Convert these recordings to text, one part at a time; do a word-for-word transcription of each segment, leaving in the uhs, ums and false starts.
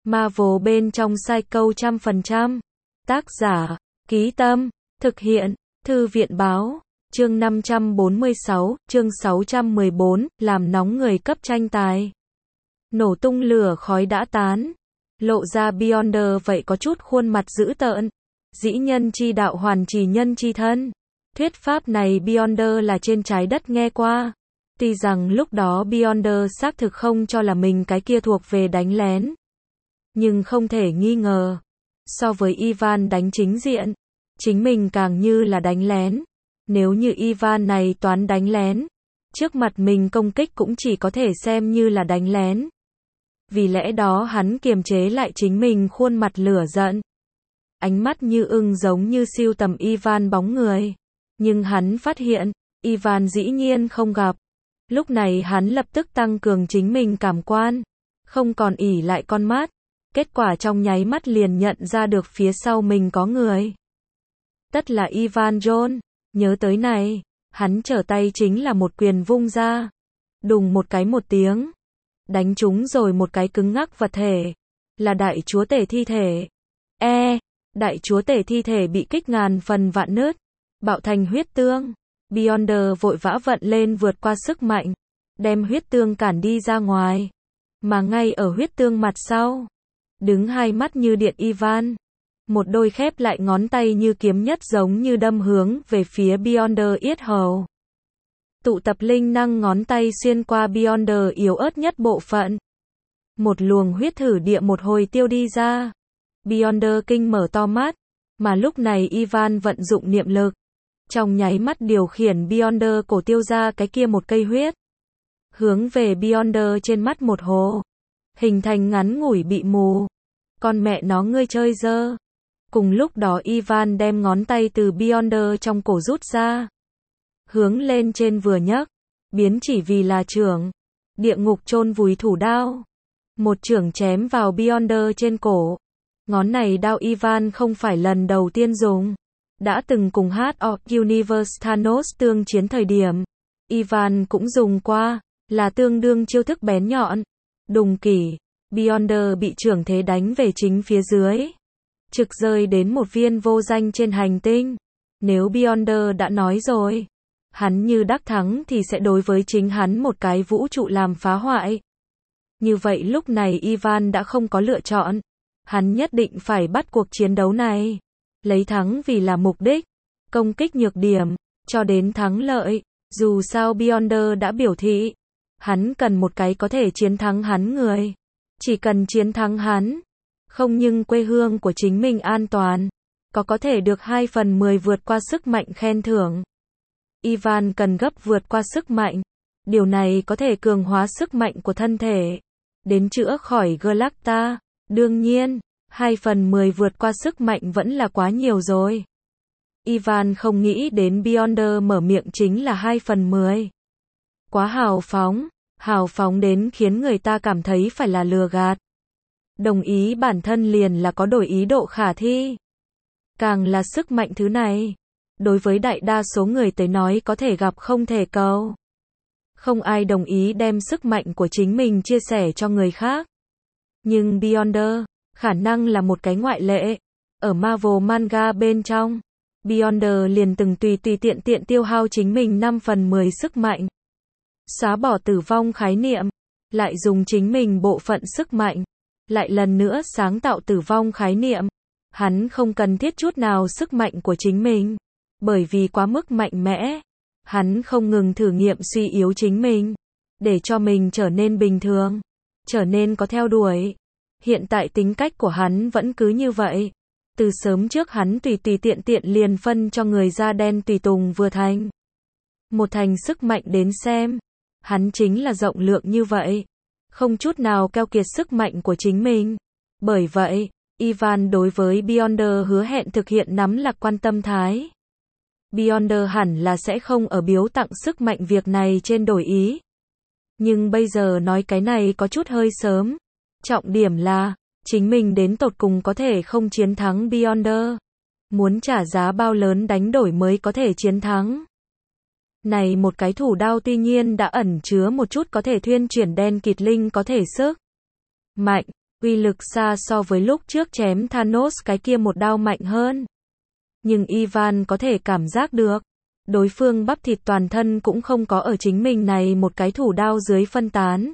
Marvel bên trong Psycho trăm phần trăm. Tác giả, Ký Tâm, thực hiện, Thư viện Báo, chương năm trăm bốn mươi sáu, chương sáu trăm mười bốn, làm nóng người cấp tranh tài. Nổ tung lửa khói đã tán, lộ ra Beyonder vậy có chút khuôn mặt dữ tợn. Dĩ nhân chi đạo hoàn trì nhân chi thân. Thuyết pháp này Beyonder là trên trái đất nghe qua. Tuy rằng lúc đó Beyonder xác thực không cho là mình cái kia thuộc về đánh lén. Nhưng không thể nghi ngờ. So với Ivan đánh chính diện, chính mình càng như là đánh lén. Nếu như Ivan này toán đánh lén, trước mặt mình công kích cũng chỉ có thể xem như là đánh lén. Vì lẽ đó hắn kiềm chế lại chính mình khuôn mặt lửa giận. Ánh mắt như ưng giống như siêu tầm Ivan bóng người. Nhưng hắn phát hiện, Ivan dĩ nhiên không gặp. Lúc này hắn lập tức tăng cường chính mình cảm quan. Không còn ỷ lại con mắt. Kết quả trong nháy mắt liền nhận ra được phía sau mình có người. Tất là Ivan John. Nhớ tới này, hắn trở tay chính là một quyền vung ra. Đùng một cái một tiếng. Đánh trúng rồi một cái cứng ngắc vật thể. Là đại chúa tể thi thể. E, đại chúa tể thi thể bị kích ngàn phần vạn nứt. Bạo thành huyết tương. Beyonder vội vã vận lên vượt qua sức mạnh. Đem huyết tương cản đi ra ngoài. Mà ngay ở huyết tương mặt sau. Đứng hai mắt như điện Ivan. Một đôi khép lại ngón tay như kiếm nhất giống như đâm hướng về phía Beyonder yết hầu. Tụ tập linh năng ngón tay xuyên qua Beyonder yếu ớt nhất bộ phận. Một luồng huyết thử địa một hồi tiêu đi ra. Beyonder kinh mở to mắt. Mà lúc này Ivan vận dụng niệm lực. Trong nháy mắt điều khiển Beyonder cổ tiêu ra cái kia một cây huyết. Hướng về Beyonder trên mắt một hồ. Hình thành ngắn ngủi bị mù. Con mẹ nó ngươi chơi dơ. Cùng lúc đó Ivan đem ngón tay từ Beyonder trong cổ rút ra. Hướng lên trên vừa nhấc. Biến chỉ vì là chưởng. Địa ngục chôn vùi thủ đao. Một chưởng chém vào Beyonder trên cổ. Ngón này đao Ivan không phải lần đầu tiên dùng. Đã từng cùng Heart of Universe Thanos tương chiến thời điểm. Ivan cũng dùng qua. Là tương đương chiêu thức bén nhọn. Đùng kỷ. Beyonder bị chưởng thế đánh về chính phía dưới. Trực rơi đến một viên vô danh trên hành tinh. Nếu Beyonder đã nói rồi. Hắn như đắc thắng thì sẽ đối với chính hắn một cái vũ trụ làm phá hoại. Như vậy lúc này Ivan đã không có lựa chọn. Hắn nhất định phải bắt cuộc chiến đấu này. Lấy thắng vì là mục đích. Công kích nhược điểm. Cho đến thắng lợi. Dù sao Beyonder đã biểu thị. Hắn cần một cái có thể chiến thắng hắn người. Chỉ cần chiến thắng hắn. Không nhưng quê hương của chính mình an toàn. Có có thể được hai phần mười vượt qua sức mạnh khen thưởng. Ivan cần gấp vượt qua sức mạnh. Điều này có thể cường hóa sức mạnh của thân thể. Đến chữa khỏi Galacta. Đương nhiên, hai phần mười vượt qua sức mạnh vẫn là quá nhiều rồi. Ivan không nghĩ đến Beyonder mở miệng chính là hai phần mười. Quá hào phóng. Hào phóng đến khiến người ta cảm thấy phải là lừa gạt. Đồng ý bản thân liền là có đổi ý độ khả thi. Càng là sức mạnh thứ này. Đối với đại đa số người tới nói có thể gặp không thể cầu. Không ai đồng ý đem sức mạnh của chính mình chia sẻ cho người khác. Nhưng Beyonder, khả năng là một cái ngoại lệ. Ở Marvel manga bên trong, Beyonder liền từng tùy tùy tiện tiện tiêu hao chính mình năm phần mười sức mạnh. Xóa bỏ tử vong khái niệm. Lại dùng chính mình bộ phận sức mạnh. Lại lần nữa sáng tạo tử vong khái niệm. Hắn không cần thiết chút nào sức mạnh của chính mình. Bởi vì quá mức mạnh mẽ. Hắn không ngừng thử nghiệm suy yếu chính mình. Để cho mình trở nên bình thường. Trở nên có theo đuổi. Hiện tại tính cách của hắn vẫn cứ như vậy. Từ sớm trước hắn tùy tùy tiện tiện liền phân cho người da đen tùy tùng vừa thành. Một thành sức mạnh đến xem. Hắn chính là rộng lượng như vậy. Không chút nào keo kiệt sức mạnh của chính mình. Bởi vậy, Ivan đối với Beyonder hứa hẹn thực hiện nắm lạc quan tâm thái. Beyonder hẳn là sẽ không ở biếu tặng sức mạnh việc này trên đổi ý. Nhưng bây giờ nói cái này có chút hơi sớm. Trọng điểm là, chính mình đến tột cùng có thể không chiến thắng Beyonder. Muốn trả giá bao lớn đánh đổi mới có thể chiến thắng. Này một cái thủ đao tuy nhiên đã ẩn chứa một chút có thể thuyên chuyển đen kịt linh có thể sức mạnh, Uy lực xa so với lúc trước chém Thanos cái kia một đao mạnh hơn. Nhưng Ivan có thể cảm giác được, đối phương bắp thịt toàn thân cũng không có ở chính mình này một cái thủ đao dưới phân tán.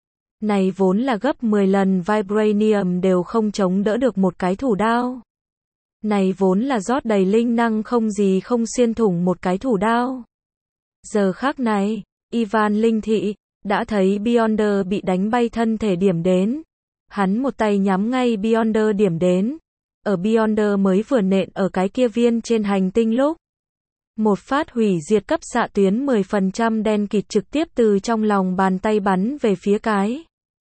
Này vốn là gấp mười lần Vibranium đều không chống đỡ được một cái thủ đao. Này vốn là rót đầy linh năng không gì không xuyên thủng một cái thủ đao. Giờ khác này, Ivan linh thị, đã thấy Beyonder bị đánh bay thân thể điểm đến. Hắn một tay nhắm ngay Beyonder điểm đến. Ở Beyonder mới vừa nện ở cái kia viên trên hành tinh lúc. Một phát hủy diệt cấp xạ tuyến mười phần trăm đen kịt trực tiếp từ trong lòng bàn tay bắn về phía cái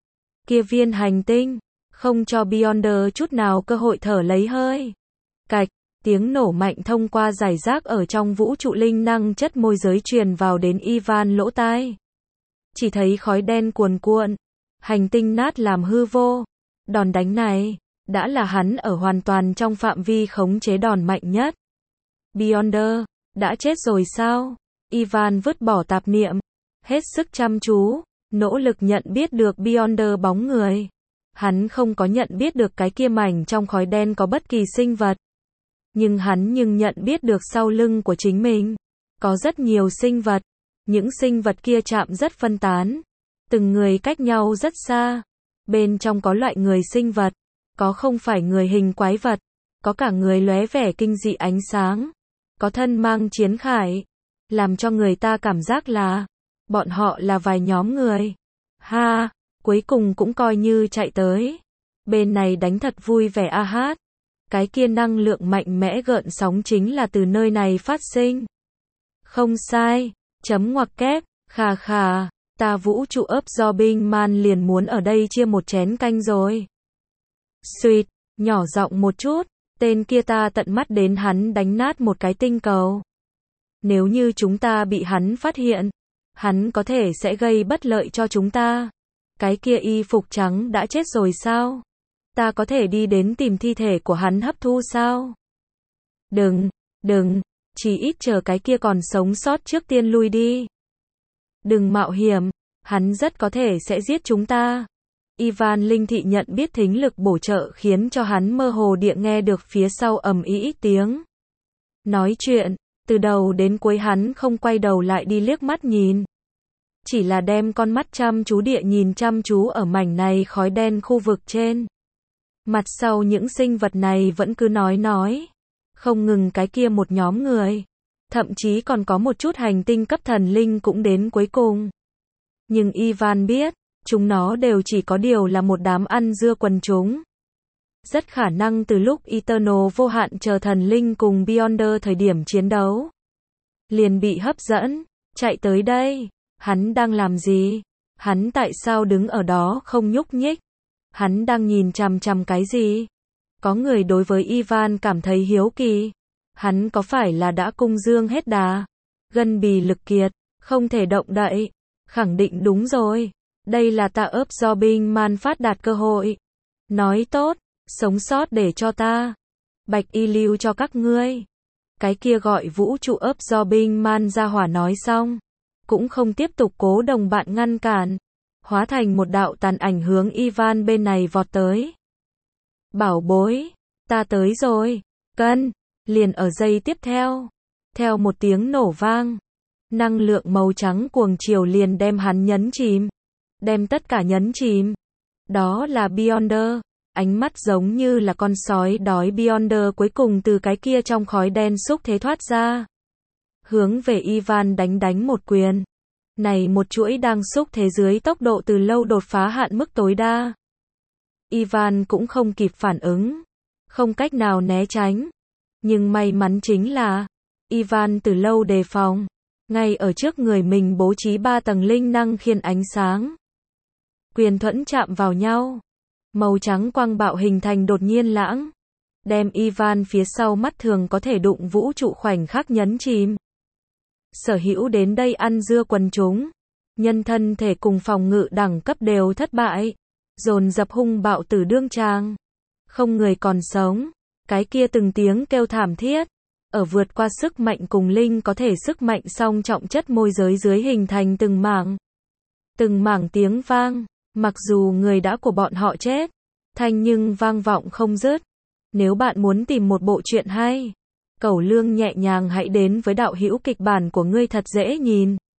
kia viên hành tinh, không cho Beyonder chút nào cơ hội thở lấy hơi. Cạch, tiếng nổ mạnh thông qua giải rác ở trong vũ trụ linh năng chất môi giới truyền vào đến Ivan lỗ tai. Chỉ thấy khói đen cuồn cuộn, hành tinh nát làm hư vô. Đòn đánh này, đã là hắn ở hoàn toàn trong phạm vi khống chế đòn mạnh nhất. Beyonder, đã chết rồi sao? Ivan vứt bỏ tạp niệm, hết sức chăm chú, nỗ lực nhận biết được Beyonder bóng người. Hắn không có nhận biết được cái kia mảnh trong khói đen có bất kỳ sinh vật. Nhưng hắn nhưng nhận biết được sau lưng của chính mình, có rất nhiều sinh vật. Những sinh vật kia chạm rất phân tán, từng người cách nhau rất xa. Bên trong có loại người sinh vật, có không phải người hình quái vật, có cả người lóe vẻ kinh dị ánh sáng, có thân mang chiến khải, làm cho người ta cảm giác là bọn họ là vài nhóm người. Ha, cuối cùng cũng coi như chạy tới. Bên này đánh thật vui vẻ a hát. Cái kia năng lượng mạnh mẽ gợn sóng chính là từ nơi này phát sinh. Không sai, chấm ngoặc kép, khà khà, ta vũ trụ absorbing man liền muốn ở đây chia một chén canh rồi. Suýt, nhỏ giọng một chút, tên kia ta tận mắt đến hắn đánh nát một cái tinh cầu. Nếu như chúng ta bị hắn phát hiện, hắn có thể sẽ gây bất lợi cho chúng ta. Cái kia y phục trắng đã chết rồi sao? Ta có thể đi đến tìm thi thể của hắn hấp thu sao? Đừng, đừng, chỉ ít chờ cái kia còn sống sót trước tiên lui đi. Đừng mạo hiểm, hắn rất có thể sẽ giết chúng ta. Ivan linh thị nhận biết thính lực bổ trợ khiến cho hắn mơ hồ địa nghe được phía sau ầm ĩ tiếng nói chuyện, từ đầu đến cuối hắn không quay đầu lại đi liếc mắt nhìn. Chỉ là đem con mắt chăm chú địa nhìn chăm chú ở mảnh này khói đen khu vực trên. Mặt sau những sinh vật này vẫn cứ nói nói. Không ngừng cái kia một nhóm người. Thậm chí còn có một chút hành tinh cấp thần linh cũng đến cuối cùng. Nhưng Ivan biết, chúng nó đều chỉ có điều là một đám ăn dưa quần chúng. Rất khả năng từ lúc Eternal vô hạn chờ thần linh cùng Beyonder thời điểm chiến đấu. Liền bị hấp dẫn, chạy tới đây. Hắn đang làm gì? Hắn tại sao đứng ở đó không nhúc nhích? Hắn đang nhìn chằm chằm cái gì? Có người đối với Ivan cảm thấy hiếu kỳ. Hắn có phải là đã cung dương hết đà? Gân bì lực kiệt, không thể động đậy. Khẳng định đúng rồi. Đây là ta absorbing man phát đạt cơ hội. Nói tốt, sống sót để cho ta. Bạch y lưu cho các ngươi. Cái kia gọi vũ trụ absorbing man ra hỏa nói xong. Cũng không tiếp tục cố đồng bạn ngăn cản. Hóa thành một đạo tàn ảnh hướng Ivan bên này vọt tới. Bảo bối, ta tới rồi. Cân, liền ở giây tiếp theo. Theo một tiếng nổ vang. Năng lượng màu trắng cuồng chiều liền đem hắn nhấn chìm. Đem tất cả nhấn chìm. Đó là Beyonder. Ánh mắt giống như là con sói đói Beyonder cuối cùng từ cái kia trong khói đen xúc thế thoát ra. Hướng về Ivan đánh đánh một quyền. Này một chuỗi đang xúc thế dưới tốc độ từ lâu đột phá hạn mức tối đa. Ivan cũng không kịp phản ứng. Không cách nào né tránh. Nhưng may mắn chính là, Ivan từ lâu đề phòng. Ngay ở trước người mình bố trí ba tầng linh năng khiên ánh sáng. Quyền thuẫn chạm vào nhau. Màu trắng quang bạo hình thành đột nhiên lãng. Đem Ivan phía sau mắt thường có thể đụng vũ trụ khoảnh khắc nhấn chìm. Sở hữu đến đây ăn dưa quần chúng. Nhân thân thể cùng phòng ngự đẳng cấp đều thất bại. Dồn dập hung bạo tử đương tràng. Không người còn sống. Cái kia từng tiếng kêu thảm thiết. Ở vượt qua sức mạnh cùng linh có thể sức mạnh song trọng chất môi giới dưới hình thành từng mảng. Từng mảng tiếng vang. Mặc dù người đã của bọn họ chết. thanh nhưng vang vọng không dứt. Nếu bạn muốn tìm một bộ truyện hay, cẩu lương nhẹ nhàng hãy đến với đạo hữu kịch bản của ngươi thật dễ nhìn.